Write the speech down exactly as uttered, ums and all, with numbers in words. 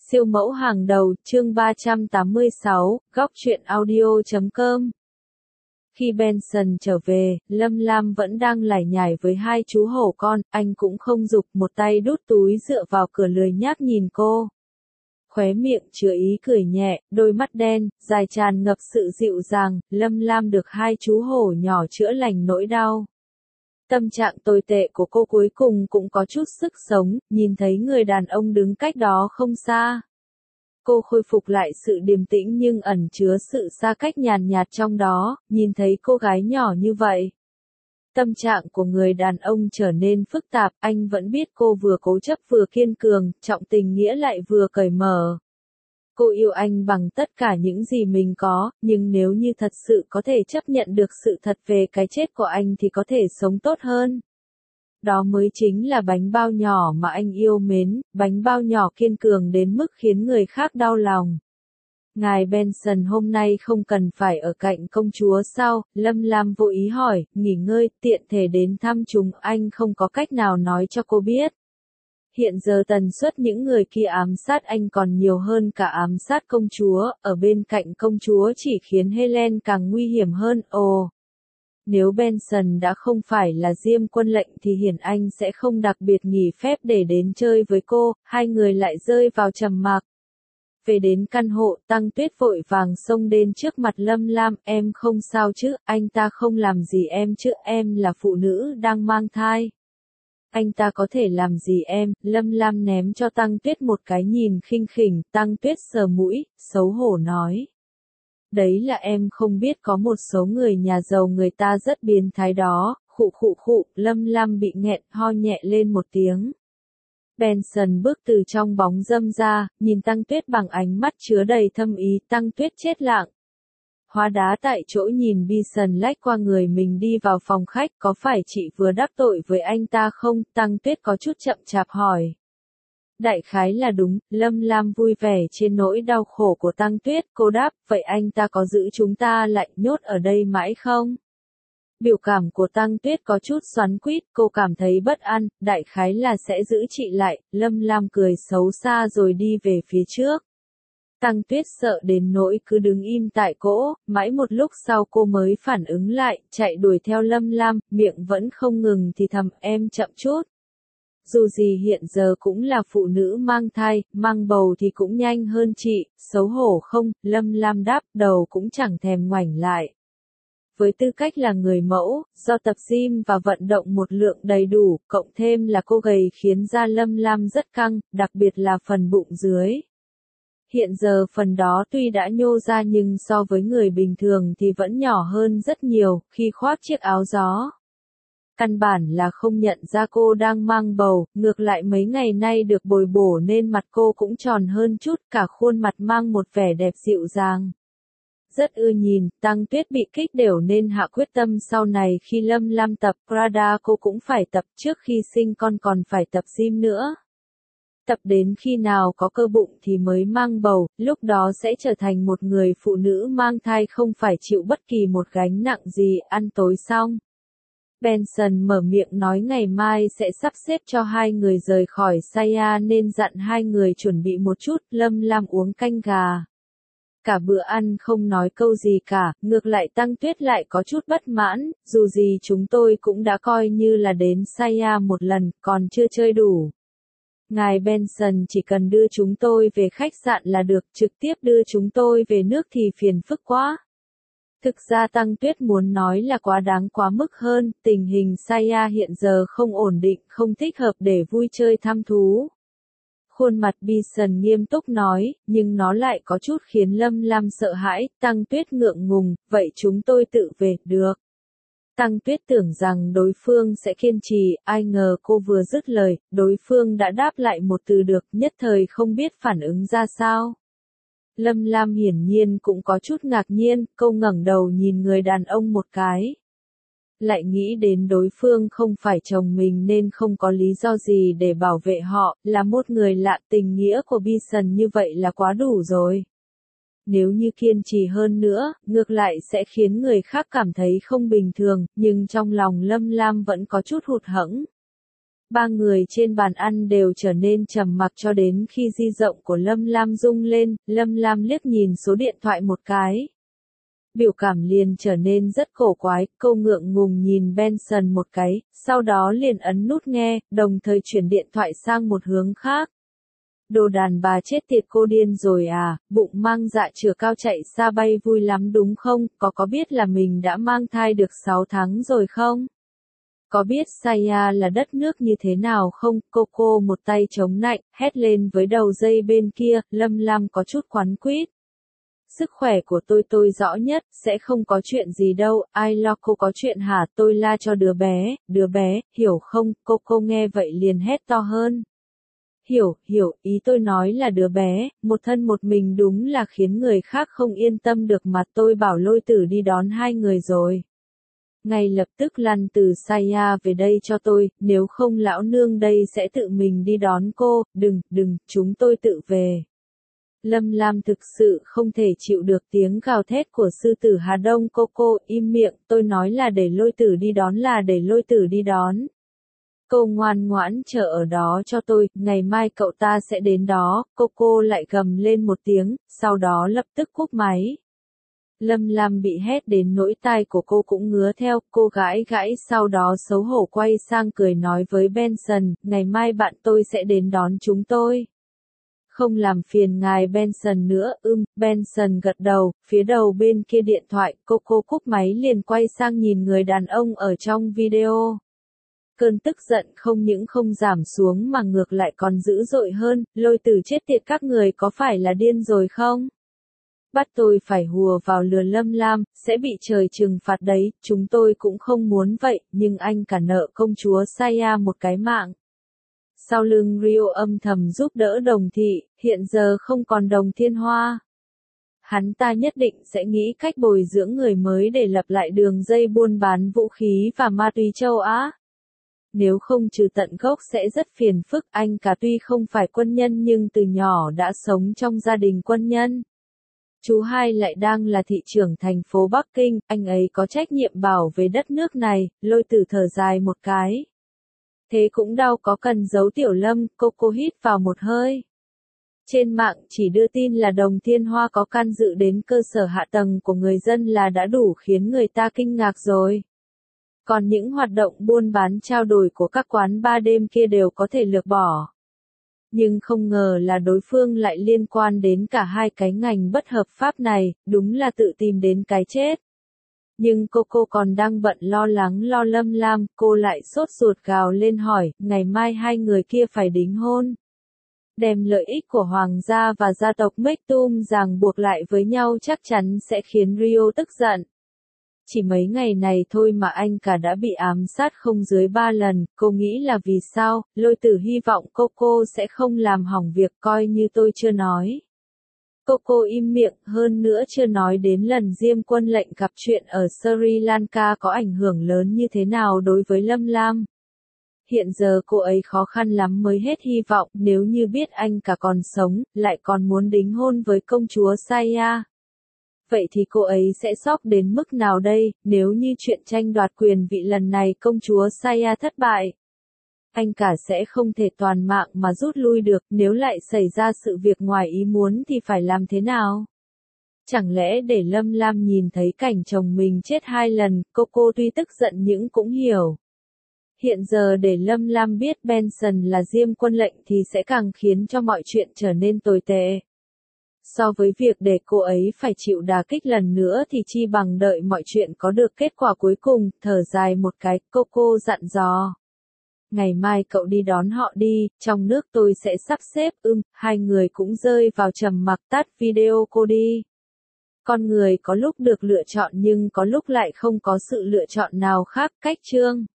Siêu mẫu hàng đầu, chương ba trăm tám mươi sáu, góc truyện audio chấm com. Khi Benson trở về, Lâm Lam vẫn đang lải nhải với hai chú hổ con, anh cũng không giục, một tay đút túi dựa vào cửa lười nhác nhìn cô. Khóe miệng chứa ý cười nhẹ, đôi mắt đen, dài tràn ngập sự dịu dàng, Lâm Lam được hai chú hổ nhỏ chữa lành nỗi đau. Tâm trạng tồi tệ của cô cuối cùng cũng có chút sức sống, nhìn thấy người đàn ông đứng cách đó không xa. Cô khôi phục lại sự điềm tĩnh nhưng ẩn chứa sự xa cách nhàn nhạt trong đó, nhìn thấy cô gái nhỏ như vậy. Tâm trạng của người đàn ông trở nên phức tạp, anh vẫn biết cô vừa cố chấp vừa kiên cường, trọng tình nghĩa lại vừa cởi mở. Cô yêu anh bằng tất cả những gì mình có, nhưng nếu như thật sự có thể chấp nhận được sự thật về cái chết của anh thì có thể sống tốt hơn. Đó mới chính là bánh bao nhỏ mà anh yêu mến, bánh bao nhỏ kiên cường đến mức khiến người khác đau lòng. Ngài Benson hôm nay không cần phải ở cạnh công chúa sao? Lâm Lam vô ý hỏi, nghỉ ngơi, tiện thể đến thăm chúng, anh không có cách nào nói cho cô biết. Hiện giờ tần suất những người kia ám sát anh còn nhiều hơn cả ám sát công chúa, ở bên cạnh công chúa chỉ khiến Helen càng nguy hiểm hơn. Ồ! Nếu Benson đã không phải là Diêm Quân lệnh thì hiển anh sẽ không đặc biệt nghỉ phép để đến chơi với cô, hai người lại rơi vào trầm mặc. Về đến căn hộ, Tăng Tuyết vội vàng xông đến trước mặt Lâm Lam, em không sao chứ, anh ta không làm gì em chứ, em là phụ nữ đang mang thai. Anh ta có thể làm gì em? Lâm Lam ném cho Tăng Tuyết một cái nhìn khinh khỉnh, Tăng Tuyết sờ mũi, xấu hổ nói. Đấy là em không biết có một số người nhà giàu người ta rất biến thái đó, khụ khụ khụ, Lâm Lam bị nghẹn, ho nhẹ lên một tiếng. Benson bước từ trong bóng râm ra, nhìn Tăng Tuyết bằng ánh mắt chứa đầy thâm ý, Tăng Tuyết chết lặng. Hóa đá tại chỗ nhìn Bison lách qua người mình đi vào phòng khách, có phải chị vừa đắc tội với anh ta không? Tăng Tuyết có chút chậm chạp hỏi. Đại khái là đúng, Lâm Lam vui vẻ trên nỗi đau khổ của Tăng Tuyết, cô đáp, vậy anh ta có giữ chúng ta lại nhốt ở đây mãi không? Biểu cảm của Tăng Tuyết có chút xoắn quýt, cô cảm thấy bất an, đại khái là sẽ giữ chị lại, Lâm Lam cười xấu xa rồi đi về phía trước. Tăng Tuyết sợ đến nỗi cứ đứng im tại cỗ, mãi một lúc sau cô mới phản ứng lại, chạy đuổi theo Lâm Lam, miệng vẫn không ngừng thì thầm, em chậm chút. Dù gì hiện giờ cũng là phụ nữ mang thai, mang bầu thì cũng nhanh hơn chị, xấu hổ không? Lâm Lam đáp, đầu cũng chẳng thèm ngoảnh lại. Với tư cách là người mẫu, do tập gym và vận động một lượng đầy đủ, cộng thêm là cô gầy khiến da Lâm Lam rất căng, đặc biệt là phần bụng dưới. Hiện giờ phần đó tuy đã nhô ra nhưng so với người bình thường thì vẫn nhỏ hơn rất nhiều, khi khoác chiếc áo gió. Căn bản là không nhận ra cô đang mang bầu, ngược lại mấy ngày nay được bồi bổ nên mặt cô cũng tròn hơn chút, cả khuôn mặt mang một vẻ đẹp dịu dàng. Rất ưa nhìn, Tăng Tuyết bị kích đều nên hạ quyết tâm sau này khi Lâm Lam tập Prada cô cũng phải tập, trước khi sinh con còn phải tập gym nữa. Tập đến khi nào có cơ bụng thì mới mang bầu, lúc đó sẽ trở thành một người phụ nữ mang thai không phải chịu bất kỳ một gánh nặng gì, ăn tối xong. Benson mở miệng nói ngày mai sẽ sắp xếp cho hai người rời khỏi Saya nên dặn hai người chuẩn bị một chút, Lâm Lam uống canh gà. Cả bữa ăn không nói câu gì cả, ngược lại Tăng Tuyết lại có chút bất mãn, dù gì chúng tôi cũng đã coi như là đến Saya một lần, còn chưa chơi đủ. Ngài Benson chỉ cần đưa chúng tôi về khách sạn là được, trực tiếp đưa chúng tôi về nước thì phiền phức quá. Thực ra Tăng Tuyết muốn nói là quá đáng quá mức hơn, tình hình Saya hiện giờ không ổn định, không thích hợp để vui chơi thăm thú. Khuôn mặt Bison nghiêm túc nói, nhưng nó lại có chút khiến Lâm Lam sợ hãi, Tăng Tuyết ngượng ngùng, vậy chúng tôi tự về, được. Tăng Tuyết tưởng rằng đối phương sẽ kiên trì, ai ngờ cô vừa dứt lời, đối phương đã đáp lại một từ được, nhất thời không biết phản ứng ra sao. Lâm Lam hiển nhiên cũng có chút ngạc nhiên, cô ngẩng đầu nhìn người đàn ông một cái. Lại nghĩ đến đối phương không phải chồng mình nên không có lý do gì để bảo vệ họ, là một người lạ, tình nghĩa của Bison như vậy là quá đủ rồi. Nếu như kiên trì hơn nữa, ngược lại sẽ khiến người khác cảm thấy không bình thường, nhưng trong lòng Lâm Lam vẫn có chút hụt hẫng. Ba người trên bàn ăn đều trở nên trầm mặc cho đến khi di động của Lâm Lam rung lên, Lâm Lam liếc nhìn số điện thoại một cái. Biểu cảm liền trở nên rất cổ quái, cô ngượng ngùng nhìn Benson một cái, sau đó liền ấn nút nghe, đồng thời chuyển điện thoại sang một hướng khác. Đồ đàn bà chết tiệt, cô điên rồi à, bụng mang dạ chửa cao chạy xa bay vui lắm đúng không, có có biết là mình đã mang thai được sáu tháng rồi không? Có biết Saya là đất nước như thế nào không? Coco một tay chống nạnh, hét lên với đầu dây bên kia, Lâm Lam có chút quắn quýt. Sức khỏe của tôi tôi rõ nhất, sẽ không có chuyện gì đâu, ai lo cô có chuyện hả, tôi la cho đứa bé, đứa bé, hiểu không? Coco nghe vậy liền hét to hơn. Hiểu, hiểu, ý tôi nói là đứa bé, một thân một mình đúng là khiến người khác không yên tâm được mà, tôi bảo Lôi Tử đi đón hai người rồi. Ngay lập tức lăn từ Saya về đây cho tôi, nếu không lão nương đây sẽ tự mình đi đón cô, đừng, đừng, chúng tôi tự về. Lâm Lam thực sự không thể chịu được tiếng gào thét của sư tử Hà Đông. Coco, im miệng, tôi nói là để Lôi Tử đi đón là để Lôi Tử đi đón. Cô ngoan ngoãn chờ ở đó cho tôi, ngày mai cậu ta sẽ đến đó, Coco lại gầm lên một tiếng, sau đó lập tức cúp máy. Lâm Lam bị hét đến nỗi tai của cô cũng ngứa theo, cô gãi gãi sau đó xấu hổ quay sang cười nói với Benson, ngày mai bạn tôi sẽ đến đón chúng tôi. Không làm phiền ngài Benson nữa, ưm, Benson gật đầu, phía đầu bên kia điện thoại, Coco cúp máy liền quay sang nhìn người đàn ông ở trong video. Cơn tức giận không những không giảm xuống mà ngược lại còn dữ dội hơn, Lôi Tử chết tiệt, các người có phải là điên rồi không? Bắt tôi phải hùa vào lừa Lâm Lam, sẽ bị trời trừng phạt đấy, chúng tôi cũng không muốn vậy, nhưng anh cả nợ công chúa Saya một cái mạng. Sau lưng Rio âm thầm giúp đỡ Đồng Thị, hiện giờ không còn Đồng Thiên Hoa. Hắn ta nhất định sẽ nghĩ cách bồi dưỡng người mới để lập lại đường dây buôn bán vũ khí và ma túy châu Á. Nếu không trừ tận gốc sẽ rất phiền phức, anh cả tuy không phải quân nhân nhưng từ nhỏ đã sống trong gia đình quân nhân. Chú hai lại đang là thị trưởng thành phố Bắc Kinh, anh ấy có trách nhiệm bảo vệ đất nước này, Lôi Tử thở dài một cái. Thế cũng đau, có cần giấu Tiểu Lâm, Coco hít vào một hơi. Trên mạng chỉ đưa tin là Đồng Thiên Hoa có can dự đến cơ sở hạ tầng của người dân là đã đủ khiến người ta kinh ngạc rồi. Còn những hoạt động buôn bán trao đổi của các quán ba đêm kia đều có thể lược bỏ. Nhưng không ngờ là đối phương lại liên quan đến cả hai cái ngành bất hợp pháp này, đúng là tự tìm đến cái chết. Nhưng cô cô còn đang bận lo lắng lo Lâm Lam, cô lại sốt ruột gào lên hỏi, ngày mai hai người kia phải đính hôn. Đem lợi ích của hoàng gia và gia tộc Mektoum ràng buộc lại với nhau chắc chắn sẽ khiến Rio tức giận. Chỉ mấy ngày này thôi mà anh cả đã bị ám sát không dưới ba lần, cô nghĩ là vì sao, Lôi Tử hy vọng Coco sẽ không làm hỏng việc, coi như tôi chưa nói. Coco im miệng, hơn nữa chưa nói đến lần Diêm Quân lệnh gặp chuyện ở Sri Lanka có ảnh hưởng lớn như thế nào đối với Lâm Lam. Hiện giờ cô ấy khó khăn lắm mới hết hy vọng, nếu như biết anh cả còn sống, lại còn muốn đính hôn với công chúa Saya. Vậy thì cô ấy sẽ sốc đến mức nào đây, nếu như chuyện tranh đoạt quyền vị lần này công chúa Saya thất bại? Anh cả sẽ không thể toàn mạng mà rút lui được, nếu lại xảy ra sự việc ngoài ý muốn thì phải làm thế nào? Chẳng lẽ để Lâm Lam nhìn thấy cảnh chồng mình chết hai lần, cô cô tuy tức giận nhưng cũng hiểu. Hiện giờ để Lâm Lam biết Benson là Diêm Quân lệnh thì sẽ càng khiến cho mọi chuyện trở nên tồi tệ. So với việc để cô ấy phải chịu đả kích lần nữa thì chi bằng đợi mọi chuyện có được kết quả cuối cùng, thở dài một cái, Coco dặn dò. Ngày mai cậu đi đón họ đi, trong nước tôi sẽ sắp xếp, ưm, hai người cũng rơi vào trầm mặc, tắt video cô đi. Con người có lúc được lựa chọn nhưng có lúc lại không có sự lựa chọn nào khác, cách chương.